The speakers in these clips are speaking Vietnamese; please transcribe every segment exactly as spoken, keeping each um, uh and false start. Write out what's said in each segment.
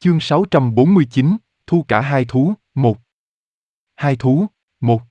Chương sáu trăm bốn mươi chín, thu cả hai thú, một. Hai thú, một.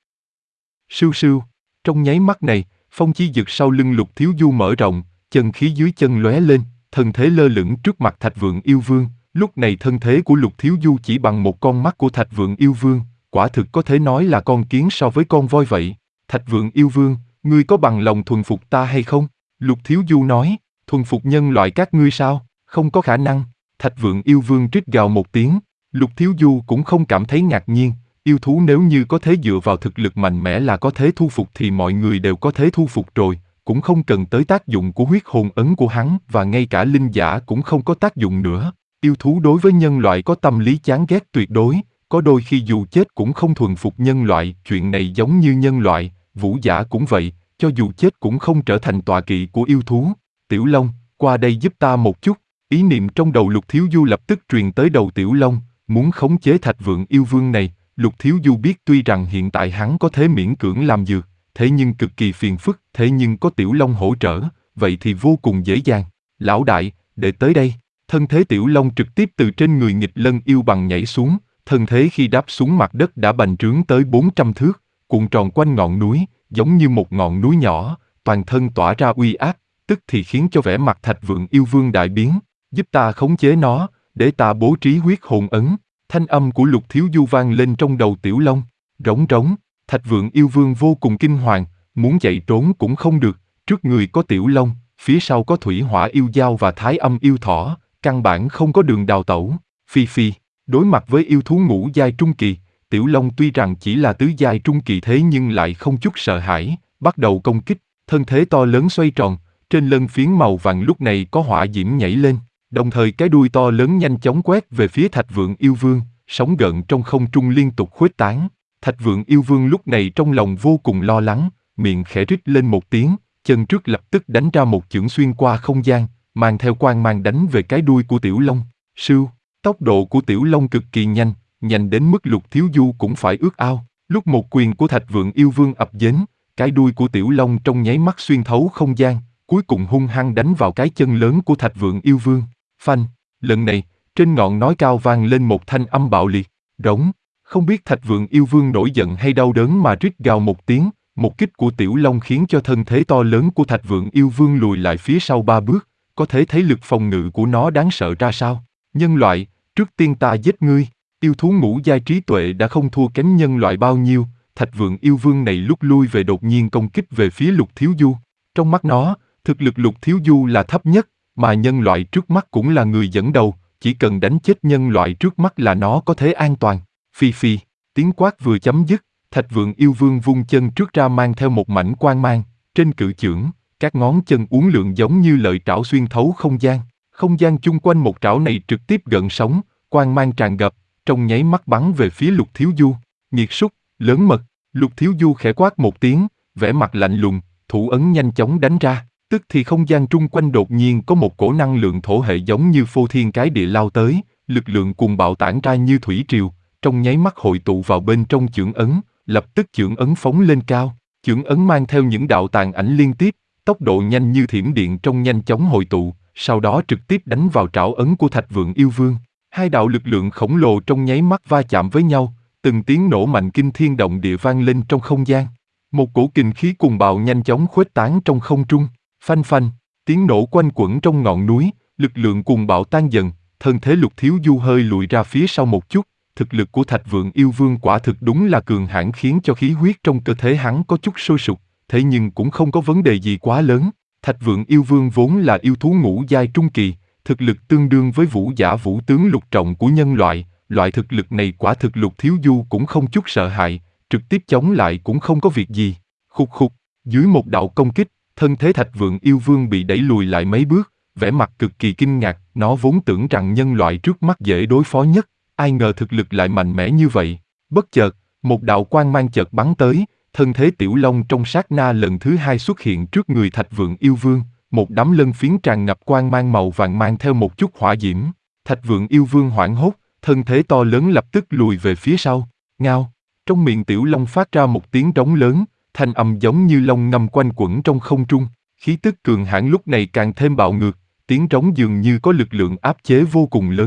Sưu sưu, trong nháy mắt này, phong chi dực sau lưng Lục Thiếu Du mở rộng, chân khí dưới chân lóe lên, thân thế lơ lửng trước mặt Thạch Vượng Yêu Vương. Lúc này thân thế của Lục Thiếu Du chỉ bằng một con mắt của Thạch Vượng Yêu Vương, quả thực có thể nói là con kiến so với con voi vậy. Thạch Vượng Yêu Vương, ngươi có bằng lòng thuần phục ta hay không? Lục Thiếu Du nói, thuần phục nhân loại các ngươi sao? Không có khả năng. Thạch Vượng Yêu Vương rít gào một tiếng. Lục Thiếu Du cũng không cảm thấy ngạc nhiên, yêu thú nếu như có thể dựa vào thực lực mạnh mẽ là có thể thu phục thì mọi người đều có thể thu phục rồi, cũng không cần tới tác dụng của huyết hồn ấn của hắn, và ngay cả linh giả cũng không có tác dụng nữa. Yêu thú đối với nhân loại có tâm lý chán ghét tuyệt đối, có đôi khi dù chết cũng không thuần phục nhân loại, chuyện này giống như nhân loại, vũ giả cũng vậy, cho dù chết cũng không trở thành tọa kỵ của yêu thú. Tiểu Long, qua đây giúp ta một chút. Ý niệm trong đầu Lục Thiếu Du lập tức truyền tới đầu Tiểu Long, muốn khống chế Thạch Vượng Yêu Vương này. Lục Thiếu Du biết tuy rằng hiện tại hắn có thể miễn cưỡng làm dược, thế nhưng cực kỳ phiền phức, thế nhưng có Tiểu Long hỗ trợ, vậy thì vô cùng dễ dàng. Lão đại, để tới đây. Thân thế Tiểu Long trực tiếp từ trên người nghịch lân yêu bằng nhảy xuống, thân thế khi đáp xuống mặt đất đã bành trướng tới bốn trăm thước, cuộn tròn quanh ngọn núi, giống như một ngọn núi nhỏ, toàn thân tỏa ra uy áp, tức thì khiến cho vẻ mặt Thạch Vượng Yêu Vương đại biến. Giúp ta khống chế nó, để ta bố trí huyết hồn ấn. Thanh âm của Lục Thiếu Du vang lên trong đầu Tiểu Long. Rống rống, Thạch Vượng Yêu Vương vô cùng kinh hoàng, muốn chạy trốn cũng không được, trước người có Tiểu Long, phía sau có Thủy Hỏa Yêu Dao và Thái Âm Yêu Thỏ, căn bản không có đường đào tẩu. Phi phi, đối mặt với yêu thú ngũ giai trung kỳ, Tiểu Long tuy rằng chỉ là tứ giai trung kỳ thế nhưng lại không chút sợ hãi, bắt đầu công kích, thân thế to lớn xoay tròn, trên lân phiến màu vàng lúc này có hỏa diễm nhảy lên. Đồng thời cái đuôi to lớn nhanh chóng quét về phía Thạch Vượng Yêu Vương, sóng gợn trong không trung liên tục khuếch tán. Thạch Vượng Yêu Vương lúc này trong lòng vô cùng lo lắng, miệng khẽ rít lên một tiếng, chân trước lập tức đánh ra một chưởng xuyên qua không gian, mang theo quang mang đánh về cái đuôi của Tiểu Long. Sưu, tốc độ của Tiểu Long cực kỳ nhanh, nhanh đến mức Lục Thiếu Du cũng phải ước ao. Lúc một quyền của Thạch Vượng Yêu Vương ập đến, cái đuôi của Tiểu Long trong nháy mắt xuyên thấu không gian, cuối cùng hung hăng đánh vào cái chân lớn của Thạch Vượng Yêu Vương. Phanh, lần này, trên ngọn núi cao vang lên một thanh âm bạo liệt, rống, không biết Thạch Vượng Yêu Vương nổi giận hay đau đớn mà rít gào một tiếng, một kích của Tiểu Long khiến cho thân thế to lớn của Thạch Vượng Yêu Vương lùi lại phía sau ba bước, có thể thấy lực phòng ngự của nó đáng sợ ra sao. Nhân loại, trước tiên ta giết ngươi. Yêu thú ngũ giai trí tuệ đã không thua kém nhân loại bao nhiêu, Thạch Vượng Yêu Vương này lúc lui về đột nhiên công kích về phía Lục Thiếu Du. Trong mắt nó, thực lực Lục Thiếu Du là thấp nhất, mà nhân loại trước mắt cũng là người dẫn đầu, chỉ cần đánh chết nhân loại trước mắt là nó có thể an toàn. Phi phi, tiếng quát vừa chấm dứt, Thạch Vượng Yêu Vương vung chân trước ra mang theo một mảnh quang mang, trên cự chưởng, các ngón chân uốn lượn giống như lợi trảo xuyên thấu không gian. Không gian chung quanh một trảo này trực tiếp gợn sóng, quang mang tràn ngập, trong nháy mắt bắn về phía Lục Thiếu Du. Nghiệt súc, lớn mật. Lục Thiếu Du khẽ quát một tiếng, vẻ mặt lạnh lùng, thủ ấn nhanh chóng đánh ra. Tức thì không gian trung quanh đột nhiên có một cổ năng lượng thổ hệ giống như phô thiên cái địa lao tới, lực lượng cuồng bạo tản ra như thủy triều, trong nháy mắt hội tụ vào bên trong chưởng ấn, lập tức chưởng ấn phóng lên cao. Chưởng ấn mang theo những đạo tàn ảnh liên tiếp, tốc độ nhanh như thiểm điện trong nhanh chóng hội tụ, sau đó trực tiếp đánh vào trảo ấn của Thạch Vượng Yêu Vương. Hai đạo lực lượng khổng lồ trong nháy mắt va chạm với nhau, từng tiếng nổ mạnh kinh thiên động địa vang lên trong không gian. Một cổ kình khí cuồng bạo nhanh chóng khuếch tán trong không trung. Phanh phanh, tiếng nổ quanh quẩn trong ngọn núi, lực lượng cuồng bạo tan dần, thân thế Lục Thiếu Du hơi lùi ra phía sau một chút, thực lực của Thạch Vượng Yêu Vương quả thực đúng là cường hãn khiến cho khí huyết trong cơ thể hắn có chút sôi sục, thế nhưng cũng không có vấn đề gì quá lớn. Thạch Vượng Yêu Vương vốn là yêu thú ngũ giai trung kỳ, thực lực tương đương với vũ giả vũ tướng lục trọng của nhân loại, loại thực lực này quả thực Lục Thiếu Du cũng không chút sợ hãi, trực tiếp chống lại cũng không có việc gì. Khục khục, dưới một đạo công kích, thân thế Thạch Vượng Yêu Vương bị đẩy lùi lại mấy bước, vẻ mặt cực kỳ kinh ngạc, nó vốn tưởng rằng nhân loại trước mắt dễ đối phó nhất, ai ngờ thực lực lại mạnh mẽ như vậy. Bất chợt, một đạo quang mang chợt bắn tới, thân thế Tiểu Long trong sát na lần thứ hai xuất hiện trước người Thạch Vượng Yêu Vương, một đám lân phiến tràn ngập quang mang màu vàng mang theo một chút hỏa diễm. Thạch Vượng Yêu Vương hoảng hốt, thân thế to lớn lập tức lùi về phía sau. Ngao, trong miệng Tiểu Long phát ra một tiếng trống lớn, thanh âm giống như long ngâm quanh quẩn trong không trung, khí tức cường hãn lúc này càng thêm bạo ngược, tiếng trống dường như có lực lượng áp chế vô cùng lớn,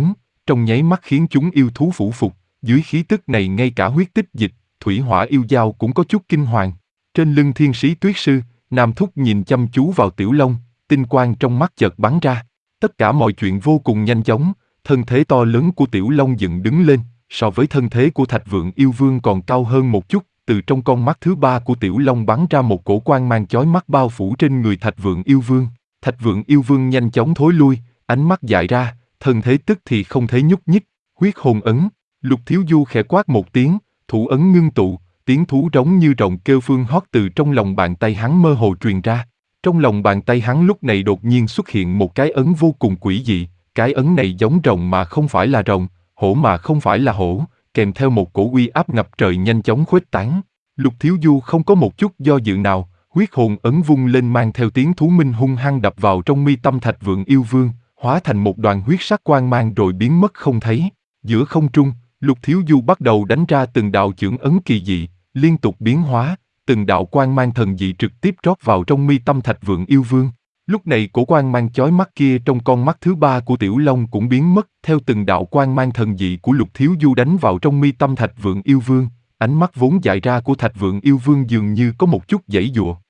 trong nháy mắt khiến chúng yêu thú phủ phục, dưới khí tức này ngay cả huyết tích dịch, thủy hỏa yêu dao cũng có chút kinh hoàng. Trên lưng thiên sĩ tuyết sư, Nam Thúc nhìn chăm chú vào Tiểu Long, tinh quang trong mắt chợt bắn ra. Tất cả mọi chuyện vô cùng nhanh chóng, thân thế to lớn của Tiểu Long dựng đứng lên, so với thân thế của Thạch Vượng Yêu Vương còn cao hơn một chút. Từ trong con mắt thứ ba của Tiểu Long bắn ra một cổ quang mang chói mắt bao phủ trên người Thạch Vượng Yêu Vương. Thạch Vượng Yêu Vương nhanh chóng thối lui, ánh mắt dại ra, thân thế tức thì không thể nhúc nhích. Huyết hồn ấn, Lục Thiếu Du khẽ quát một tiếng, thủ ấn ngưng tụ, tiếng thú rống như rồng kêu phương hót từ trong lòng bàn tay hắn mơ hồ truyền ra. Trong lòng bàn tay hắn lúc này đột nhiên xuất hiện một cái ấn vô cùng quỷ dị, cái ấn này giống rồng mà không phải là rồng, hổ mà không phải là hổ, kèm theo một cổ uy áp ngập trời nhanh chóng khuếch tán. Lục Thiếu Du không có một chút do dự nào, huyết hồn ấn vung lên mang theo tiếng thú minh hung hăng đập vào trong mi tâm Thạch Vượng Yêu Vương, hóa thành một đoàn huyết sắc quang mang rồi biến mất không thấy. Giữa không trung, Lục Thiếu Du bắt đầu đánh ra từng đạo chưởng ấn kỳ dị, liên tục biến hóa, từng đạo quang mang thần dị trực tiếp rót vào trong mi tâm Thạch Vượng Yêu Vương. Lúc này cổ quang mang chói mắt kia trong con mắt thứ ba của Tiểu Long cũng biến mất theo từng đạo quang mang thần dị của Lục Thiếu Du đánh vào trong mi tâm Thạch Vượng Yêu Vương. Ánh mắt vốn dại ra của Thạch Vượng Yêu Vương dường như có một chút giãy giụa.